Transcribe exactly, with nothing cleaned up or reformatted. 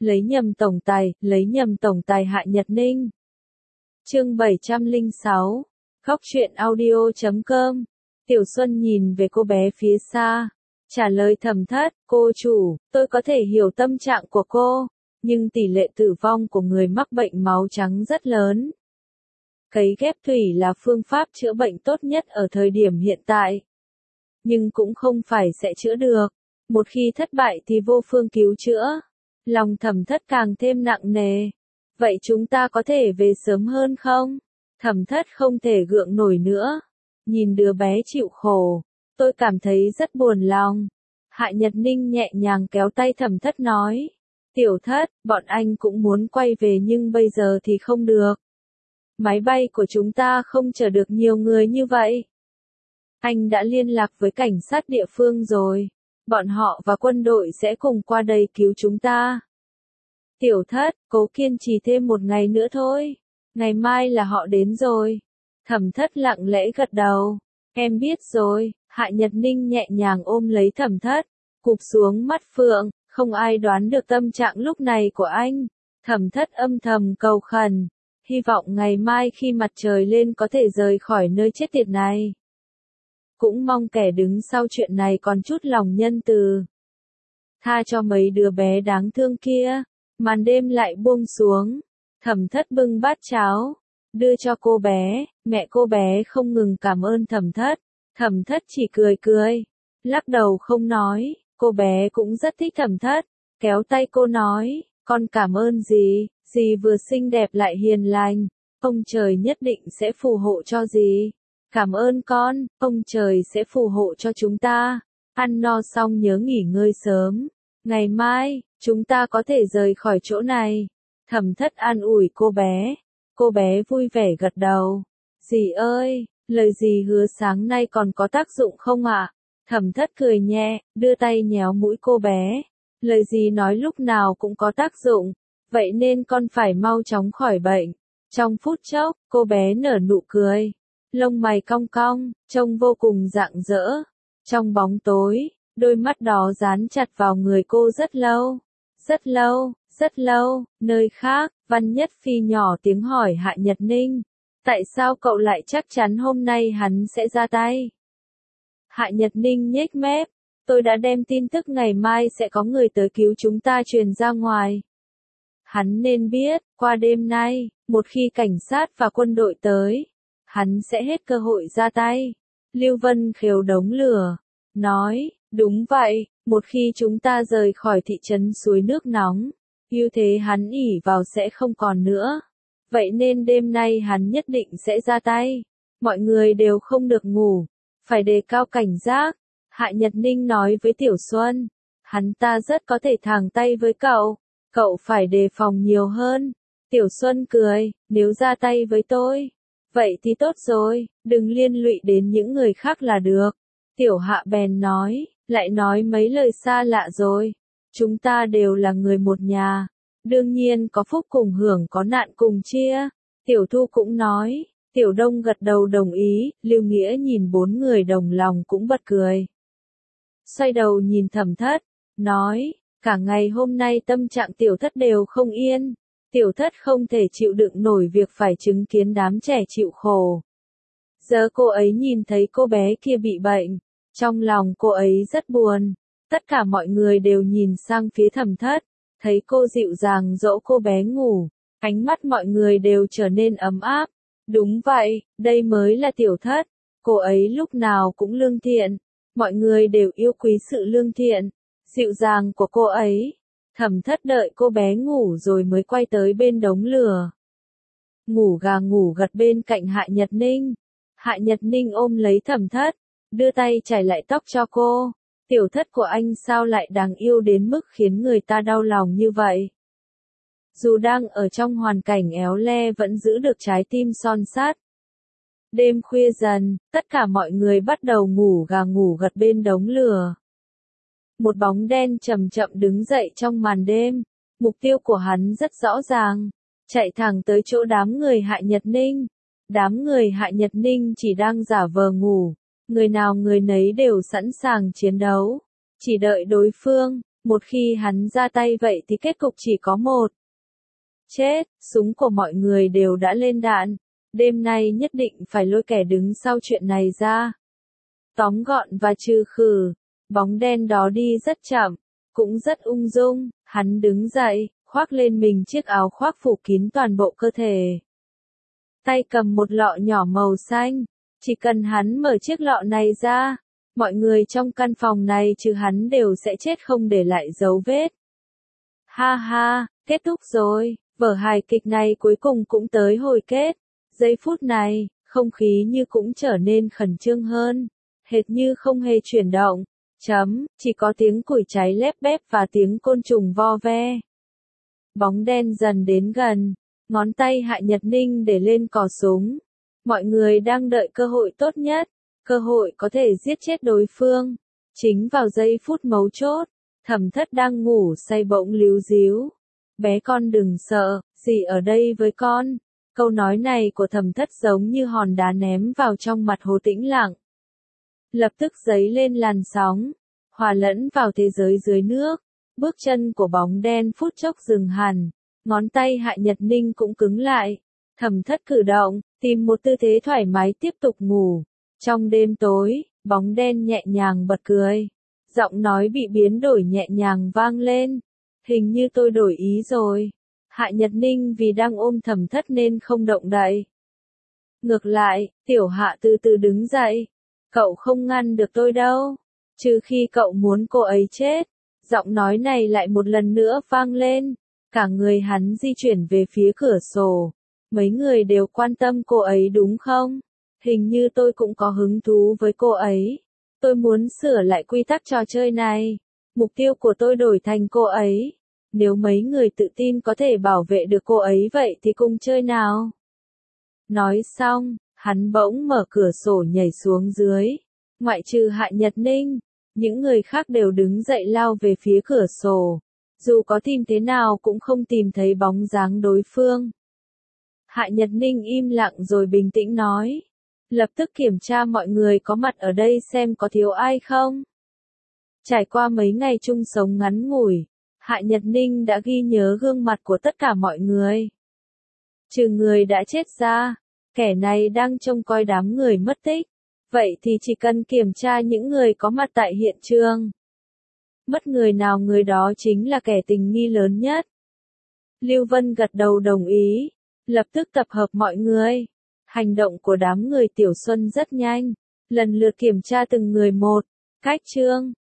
lấy nhầm tổng tài, lấy nhầm tổng tài Hạ Nhật Ninh. Chương bảy trăm lẻ sáu, Khóc Chuyện Audio chấm com. Tiểu Xuân nhìn về cô bé phía xa, trả lời Thẩm Thất, cô chủ, tôi có thể hiểu tâm trạng của cô, nhưng tỷ lệ tử vong của người mắc bệnh máu trắng rất lớn. Cấy ghép thủy là phương pháp chữa bệnh tốt nhất ở thời điểm hiện tại. Nhưng cũng không phải sẽ chữa được. Một khi thất bại thì vô phương cứu chữa. Lòng Thẩm Thất càng thêm nặng nề. Vậy chúng ta có thể về sớm hơn không? Thẩm Thất không thể gượng nổi nữa. Nhìn đứa bé chịu khổ, tôi cảm thấy rất buồn lòng. Hạ Nhật Ninh nhẹ nhàng kéo tay Thẩm Thất nói. Tiểu Thất, bọn anh cũng muốn quay về nhưng bây giờ thì không được. Máy bay của chúng ta không chở được nhiều người như vậy. Anh đã liên lạc với cảnh sát địa phương rồi. Bọn họ và quân đội sẽ cùng qua đây cứu chúng ta. Tiểu Thất, cố kiên trì thêm một ngày nữa thôi. Ngày mai là họ đến rồi. Thẩm Thất lặng lẽ gật đầu. Em biết rồi. Hạ Nhật Ninh nhẹ nhàng ôm lấy Thẩm Thất, cụp xuống mắt phượng. Không ai đoán được tâm trạng lúc này của anh. Thẩm Thất âm thầm cầu khẩn. Hy vọng ngày mai khi mặt trời lên có thể rời khỏi nơi chết tiệt này. Cũng mong kẻ đứng sau chuyện này còn chút lòng nhân từ. Tha cho mấy đứa bé đáng thương kia. Màn đêm lại buông xuống. Thẩm Thất bưng bát cháo, đưa cho cô bé. Mẹ cô bé không ngừng cảm ơn Thẩm Thất. Thẩm Thất chỉ cười cười, lắc đầu không nói. Cô bé cũng rất thích Thẩm Thất, kéo tay cô nói, con cảm ơn dì, dì vừa xinh đẹp lại hiền lành, ông trời nhất định sẽ phù hộ cho dì. Cảm ơn con, ông trời sẽ phù hộ cho chúng ta. Ăn no xong nhớ nghỉ ngơi sớm. Ngày mai, chúng ta có thể rời khỏi chỗ này. Thẩm Thất an ủi cô bé. Cô bé vui vẻ gật đầu. Dì ơi, lời dì hứa sáng nay còn có tác dụng không ạ? Thẩm Thất cười nhẹ, đưa tay nhéo mũi cô bé. Lời dì nói lúc nào cũng có tác dụng, vậy nên con phải mau chóng khỏi bệnh. Trong phút chốc, cô bé nở nụ cười. Lông mày cong cong, trông vô cùng rạng rỡ. Trong bóng tối, đôi mắt đó dán chặt vào người cô rất lâu. Rất lâu, rất lâu, nơi khác, Văn Nhất Phi nhỏ tiếng hỏi Hạ Nhật Ninh. Tại sao cậu lại chắc chắn hôm nay hắn sẽ ra tay? Hạ Nhật Ninh nhếch mép. Tôi đã đem tin tức ngày mai sẽ có người tới cứu chúng ta truyền ra ngoài. Hắn nên biết, qua đêm nay, một khi cảnh sát và quân đội tới, hắn sẽ hết cơ hội ra tay. Lưu Vân khều đống lửa, nói, đúng vậy, một khi chúng ta rời khỏi thị trấn suối nước nóng, ưu thế hắn ỷ vào sẽ không còn nữa. Vậy nên đêm nay hắn nhất định sẽ ra tay. Mọi người đều không được ngủ, phải đề cao cảnh giác. Hạ Nhật Ninh nói với Tiểu Xuân, hắn ta rất có thể thẳng tay với cậu, cậu phải đề phòng nhiều hơn. Tiểu Xuân cười, nếu ra tay với tôi, vậy thì tốt rồi, đừng liên lụy đến những người khác là được. Tiểu Hạ bèn nói, lại nói mấy lời xa lạ rồi, chúng ta đều là người một nhà, đương nhiên có phúc cùng hưởng có nạn cùng chia. Tiểu Thu cũng nói, Tiểu Đông gật đầu đồng ý, Lưu Nghĩa nhìn bốn người đồng lòng cũng bật cười. Xoay đầu nhìn Thẩm Thất, nói, cả ngày hôm nay tâm trạng Tiểu Thất đều không yên. Tiểu Thất không thể chịu đựng nổi việc phải chứng kiến đám trẻ chịu khổ. Giờ cô ấy nhìn thấy cô bé kia bị bệnh, trong lòng cô ấy rất buồn. Tất cả mọi người đều nhìn sang phía Thẩm Thất, thấy cô dịu dàng dỗ cô bé ngủ, ánh mắt mọi người đều trở nên ấm áp. Đúng vậy, đây mới là Tiểu Thất, cô ấy lúc nào cũng lương thiện, mọi người đều yêu quý sự lương thiện, dịu dàng của cô ấy. Thẩm Thất đợi cô bé ngủ rồi mới quay tới bên đống lửa. Ngủ gà ngủ gật bên cạnh Hạ Nhật Ninh. Hạ Nhật Ninh ôm lấy Thẩm Thất, đưa tay chải lại tóc cho cô. Tiểu Thất của anh sao lại đáng yêu đến mức khiến người ta đau lòng như vậy? Dù đang ở trong hoàn cảnh éo le vẫn giữ được trái tim son sắt. Đêm khuya dần, tất cả mọi người bắt đầu ngủ gà ngủ gật bên đống lửa. Một bóng đen chậm chậm đứng dậy trong màn đêm. Mục tiêu của hắn rất rõ ràng, chạy thẳng tới chỗ đám người Hạ Nhật Ninh. Đám người Hạ Nhật Ninh chỉ đang giả vờ ngủ, người nào người nấy đều sẵn sàng chiến đấu, chỉ đợi đối phương Một khi hắn ra tay vậy thì kết cục chỉ có một. Chết, súng của mọi người đều đã lên đạn. Đêm nay nhất định phải lôi kẻ đứng sau chuyện này ra. Tóm gọn và trừ khử. Bóng đen đó đi rất chậm, cũng rất ung dung. Hắn đứng dậy, khoác lên mình chiếc áo khoác phủ kín toàn bộ cơ thể. Tay cầm một lọ nhỏ màu xanh. Chỉ cần hắn mở chiếc lọ này ra, mọi người trong căn phòng này trừ hắn đều sẽ chết không để lại dấu vết. Ha ha, kết thúc rồi, vở hài kịch này cuối cùng cũng tới hồi kết. Giây phút này, không khí như cũng trở nên khẩn trương hơn, hệt như không hề chuyển động. Chấm, chỉ có tiếng củi cháy lép bép và tiếng côn trùng vo ve. Bóng đen dần đến gần, ngón tay Hạ Nhật Ninh để lên cò súng. Mọi người đang đợi cơ hội tốt nhất, cơ hội có thể giết chết đối phương. Chính vào giây phút mấu chốt, Thẩm Thất đang ngủ say bỗng líu díu. Bé con đừng sợ, dì ở đây với con. Câu nói này của Thẩm Thất giống như hòn đá ném vào trong mặt Hồ Tĩnh Lặng. Lập tức dấy lên làn sóng, hòa lẫn vào thế giới dưới nước. Bước chân của bóng đen phút chốc dừng hẳn, ngón tay Hạ Nhật Ninh cũng cứng lại. Thẩm Thất cử động, tìm một tư thế thoải mái tiếp tục ngủ. Trong đêm tối, bóng đen nhẹ nhàng bật cười. Giọng nói bị biến đổi nhẹ nhàng vang lên. Hình như tôi đổi ý rồi. Hạ Nhật Ninh vì đang ôm Thẩm Thất nên không động đậy. Ngược lại, Tiểu Hạ từ từ đứng dậy. Cậu không ngăn được tôi đâu. Trừ khi cậu muốn cô ấy chết. Giọng nói này lại một lần nữa vang lên. Cả người hắn di chuyển về phía cửa sổ. Mấy người đều quan tâm cô ấy đúng không? Hình như tôi cũng có hứng thú với cô ấy. Tôi muốn sửa lại quy tắc trò chơi này. Mục tiêu của tôi đổi thành cô ấy. Nếu mấy người tự tin có thể bảo vệ được cô ấy vậy thì cùng chơi nào. Nói xong, hắn bỗng mở cửa sổ nhảy xuống dưới. Ngoại trừ Hạ Nhật Ninh, những người khác đều đứng dậy lao về phía cửa sổ. Dù có tìm thế nào cũng không tìm thấy bóng dáng đối phương. Hạ Nhật Ninh im lặng rồi bình tĩnh nói. Lập tức kiểm tra mọi người có mặt ở đây xem có thiếu ai không. Trải qua mấy ngày chung sống ngắn ngủi, Hạ Nhật Ninh đã ghi nhớ gương mặt của tất cả mọi người. Trừ người đã chết ra, kẻ này đang trông coi đám người mất tích. Vậy thì chỉ cần kiểm tra những người có mặt tại hiện trường. Mất người nào người đó chính là kẻ tình nghi lớn nhất. Lưu Vân gật đầu đồng ý, lập tức tập hợp mọi người. Hành động của đám người Tiểu Xuân rất nhanh, lần lượt kiểm tra từng người một. Cách chương